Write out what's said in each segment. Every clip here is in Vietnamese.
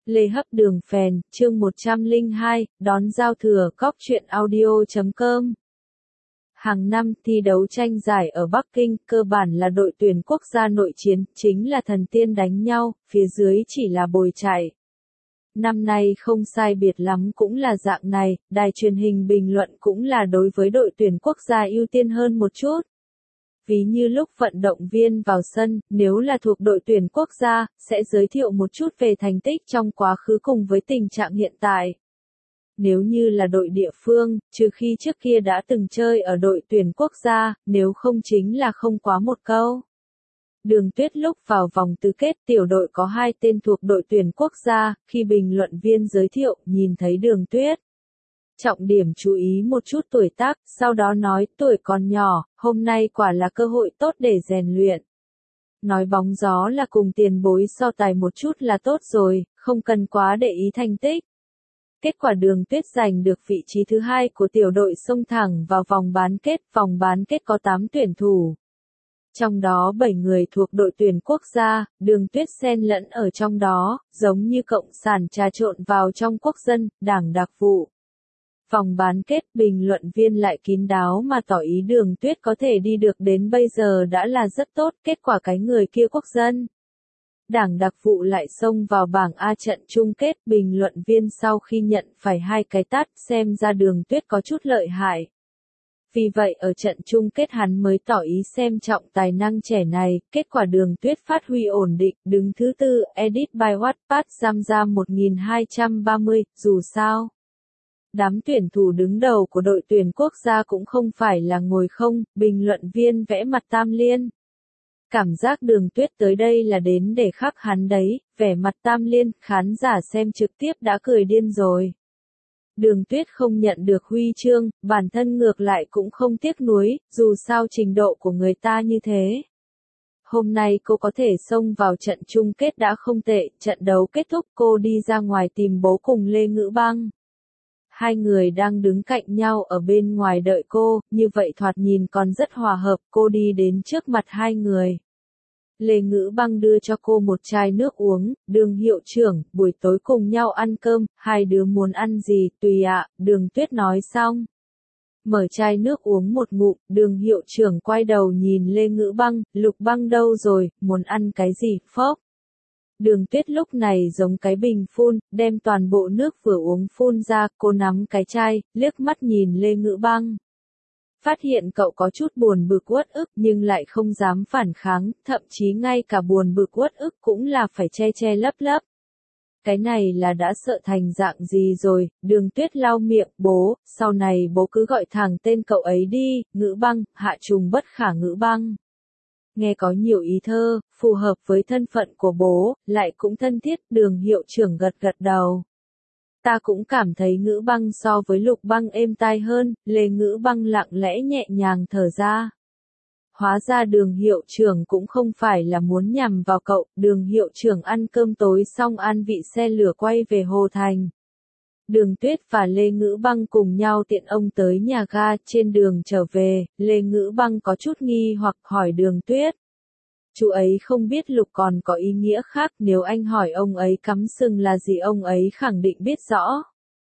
Lê Hấp Đường Phèn, chương 102, đón giao thừa. Cóc truyện audio.com. Hàng năm thi đấu tranh giải ở Bắc Kinh, cơ bản là đội tuyển quốc gia nội chiến, chính là thần tiên đánh nhau, phía dưới chỉ là bồi chạy. Năm nay không sai biệt lắm cũng là dạng này, đài truyền hình bình luận cũng là đối với đội tuyển quốc gia ưu tiên hơn một chút. Ví như lúc vận động viên vào sân, nếu là thuộc đội tuyển quốc gia, sẽ giới thiệu một chút về thành tích trong quá khứ cùng với tình trạng hiện tại. Nếu như là đội địa phương, trừ khi trước kia đã từng chơi ở đội tuyển quốc gia, nếu không chính là không quá một câu. Đường Tuyết lúc vào vòng tứ kết tiểu đội có 2 tên thuộc đội tuyển quốc gia, khi bình luận viên giới thiệu, nhìn thấy Đường Tuyết. Trọng điểm chú ý một chút tuổi tác, sau đó nói tuổi còn nhỏ, hôm nay quả là cơ hội tốt để rèn luyện. Nói bóng gió là cùng tiền bối so tài một chút là tốt rồi, không cần quá để ý thành tích. Kết quả Đường Tuyết giành được vị trí thứ 2 của tiểu đội xông thẳng vào vòng bán kết có 8 tuyển thủ. Trong đó 7 người thuộc đội tuyển quốc gia, Đường Tuyết xen lẫn ở trong đó, giống như cộng sản trà trộn vào trong quốc dân, đảng đặc vụ. Vòng bán kết, bình luận viên lại kín đáo mà tỏ ý Đường Tuyết có thể đi được đến bây giờ đã là rất tốt, kết quả cái người kia quốc dân. Đảng đặc vụ lại xông vào bảng A trận chung kết, bình luận viên sau khi nhận phải 2 cái tát, xem ra Đường Tuyết có chút lợi hại. Vì vậy ở trận chung kết hắn mới tỏ ý xem trọng tài năng trẻ này, kết quả Đường Tuyết phát huy ổn định, đứng thứ 4, edit by Wattpad Zamza 1230, dù sao. Đám tuyển thủ đứng đầu của đội tuyển quốc gia cũng không phải là ngồi không, bình luận viên vẽ mặt Tam Liên. Cảm giác Đường Tuyết tới đây là đến để khắc hắn đấy, vẻ mặt Tam Liên, khán giả xem trực tiếp đã cười điên rồi. Đường Tuyết không nhận được huy chương, bản thân ngược lại cũng không tiếc nuối, dù sao trình độ của người ta như thế. Hôm nay cô có thể xông vào trận chung kết đã không tệ, trận đấu kết thúc cô đi ra ngoài tìm bố cùng Lê Ngữ Băng. 2 người đang đứng cạnh nhau ở bên ngoài đợi cô, như vậy thoạt nhìn còn rất hòa hợp, cô đi đến trước mặt 2 người. Lê Ngữ Băng đưa cho cô một chai nước uống, Đường hiệu trưởng, buổi tối cùng nhau ăn cơm, 2 đứa muốn ăn gì, tùy ạ, Đường Tuyết nói xong. Mở chai nước uống một ngụm, Đường hiệu trưởng quay đầu nhìn Lê Ngữ Băng, Lục Băng đâu rồi, muốn ăn cái gì, phốc. Đường Tuyết lúc này giống cái bình phun, đem toàn bộ nước vừa uống phun ra, cô nắm cái chai, liếc mắt nhìn Lê Ngữ Băng. Phát hiện cậu có chút buồn bực uất ức nhưng lại không dám phản kháng, thậm chí ngay cả buồn bực uất ức cũng là phải che che lấp lấp. Cái này là đã sợ thành dạng gì rồi, Đường Tuyết lau miệng, bố, sau này bố cứ gọi thẳng tên cậu ấy đi, Ngữ Băng, hạ trùng bất khả Ngữ Băng. Nghe có nhiều ý thơ, phù hợp với thân phận của bố, lại cũng thân thiết, Đường hiệu trưởng gật gật đầu. Ta cũng cảm thấy Ngữ Băng so với Lục Băng êm tai hơn, Lê Ngữ Băng lặng lẽ nhẹ nhàng thở ra. Hóa ra Đường hiệu trưởng cũng không phải là muốn nhằm vào cậu, Đường hiệu trưởng ăn cơm tối xong an vị xe lửa quay về Hồ Thành. Đường Tuyết và Lê Ngữ Băng cùng nhau tiện ông tới nhà ga, trên đường trở về, Lê Ngữ Băng có chút nghi hoặc hỏi Đường Tuyết. Chú ấy không biết Lục còn có ý nghĩa khác, nếu anh hỏi ông ấy cắm sừng là gì ông ấy khẳng định biết rõ.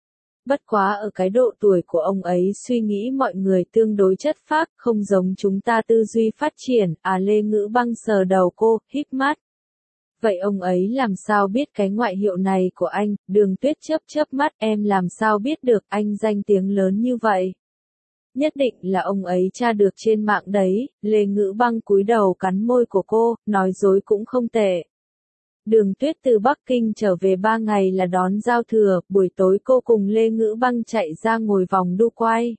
Bất quá ở cái độ tuổi của ông ấy suy nghĩ mọi người tương đối chất phác, không giống chúng ta tư duy phát triển, Lê Ngữ Băng sờ đầu cô, híp mắt. Vậy ông ấy làm sao biết cái ngoại hiệu này của anh, Đường Tuyết chớp mắt, em làm sao biết được anh danh tiếng lớn như vậy. Nhất định là ông ấy tra được trên mạng đấy, Lê Ngữ Băng cúi đầu cắn môi của cô, nói dối cũng không tệ. Đường Tuyết từ Bắc Kinh trở về 3 ngày là đón giao thừa, buổi tối cô cùng Lê Ngữ Băng chạy ra ngồi vòng đu quay.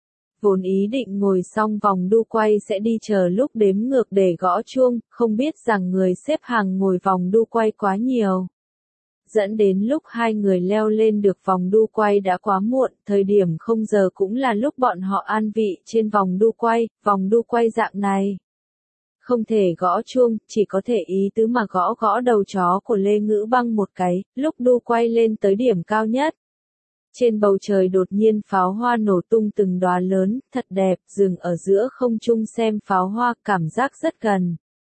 Vốn ý định ngồi xong vòng đu quay sẽ đi chờ lúc đếm ngược để gõ chuông, không biết rằng người xếp hàng ngồi vòng đu quay quá nhiều. Dẫn đến lúc 2 người leo lên được vòng đu quay đã quá muộn, thời điểm không giờ cũng là lúc bọn họ an vị trên vòng đu quay dạng này. Không thể gõ chuông, chỉ có thể ý tứ mà gõ đầu chó của Lê Ngữ Băng một cái, lúc đu quay lên tới điểm cao nhất. Trên bầu trời đột nhiên pháo hoa nổ tung từng đóa lớn, thật đẹp, dừng ở giữa không trung xem pháo hoa, cảm giác rất gần.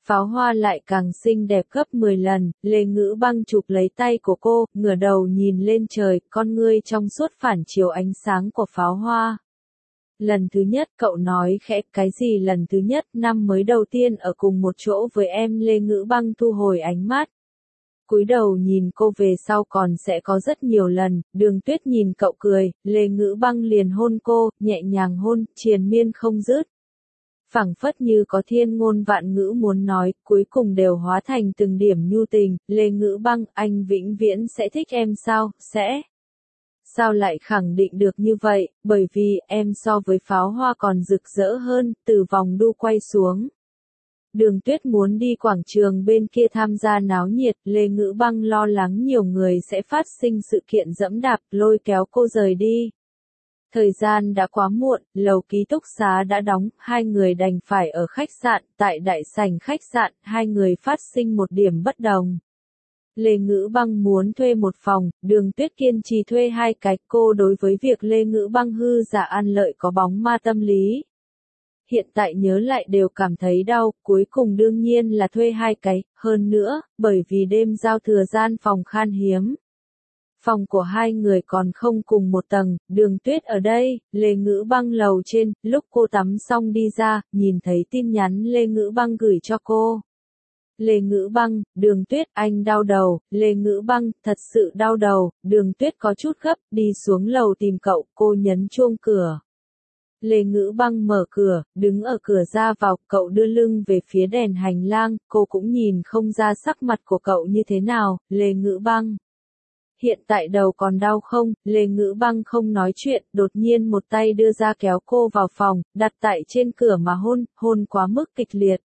Pháo Hoa lại càng xinh đẹp gấp 10 lần, Lê Ngữ Băng chụp lấy tay của cô, ngửa đầu nhìn lên trời, con ngươi trong suốt phản chiếu ánh sáng của pháo hoa. Lần thứ nhất cậu nói khẽ, cái gì lần thứ nhất, năm mới đầu tiên ở cùng một chỗ với em. Lê Ngữ Băng thu hồi ánh mắt, cúi đầu nhìn cô, về sau còn sẽ có rất nhiều lần. Đường Tuyết nhìn cậu cười, Lê Ngữ Băng liền hôn cô, nhẹ nhàng hôn, triền miên không dứt. Phảng phất như có thiên ngôn vạn ngữ muốn nói, cuối cùng đều hóa thành từng điểm nhu tình. Lê Ngữ Băng, anh vĩnh viễn sẽ thích em sao, sẽ. Sao lại khẳng định được như vậy, bởi vì em so với pháo hoa còn rực rỡ hơn. Từ vòng đu quay xuống, Đường Tuyết muốn đi quảng trường bên kia tham gia náo nhiệt. Lê Ngữ Băng lo lắng nhiều người sẽ phát sinh sự kiện dẫm đạp, lôi kéo cô rời đi. Thời gian đã quá muộn, lầu ký túc xá đã đóng, hai người đành phải ở khách sạn. Tại đại sảnh khách sạn, hai người phát sinh một điểm bất đồng. Lê Ngữ Băng muốn thuê một phòng, Đường Tuyết kiên trì thuê hai cái. Cô đối với việc Lê Ngữ Băng hư giả an lợi có bóng ma tâm lý. Hiện tại nhớ lại đều cảm thấy đau, cuối cùng đương nhiên là thuê hai cái, hơn nữa, bởi vì đêm giao thừa gian phòng khan hiếm. Phòng của hai người còn không cùng một tầng. Đường Tuyết ở đây, Lê Ngữ Băng lầu trên. Lúc cô tắm xong đi ra, nhìn thấy tin nhắn Lê Ngữ Băng gửi cho cô. Lê Ngữ Băng, Đường Tuyết, anh đau đầu. Lê Ngữ Băng, thật sự đau đầu. Đường Tuyết có chút gấp, đi xuống lầu tìm cậu. Cô nhấn chuông cửa. Lê Ngữ Băng mở cửa, đứng ở cửa ra vào. Cậu đưa lưng về phía đèn hành lang, cô cũng nhìn không ra sắc mặt của cậu như thế nào. Lê Ngữ Băng, hiện tại đầu còn đau không? Lê Ngữ Băng không nói chuyện, đột nhiên một tay đưa ra kéo cô vào phòng, đặt tại trên cửa mà hôn quá mức kịch liệt.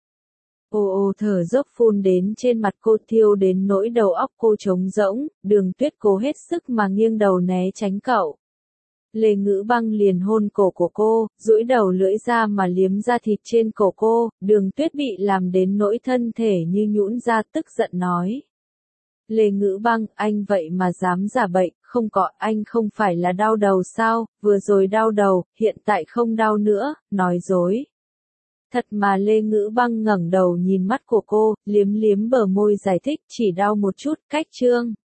Ô thở dốc phun đến trên mặt cô, thiêu đến nỗi đầu óc cô trống rỗng. Đường Tuyết cố hết sức mà nghiêng đầu né tránh cậu. Lê Ngữ Băng liền hôn cổ của cô, duỗi đầu lưỡi ra mà liếm da thịt trên cổ cô. Đường Tuyết bị làm đến nỗi thân thể như nhũn ra, tức giận nói. Lê Ngữ Băng, anh vậy mà dám giả bệnh, không có, anh không phải là đau đầu sao, vừa rồi đau đầu, hiện tại không đau nữa, nói dối. Thật mà. Lê Ngữ Băng ngẩng đầu nhìn mắt của cô, liếm liếm bờ môi giải thích, chỉ đau một chút, cách chương.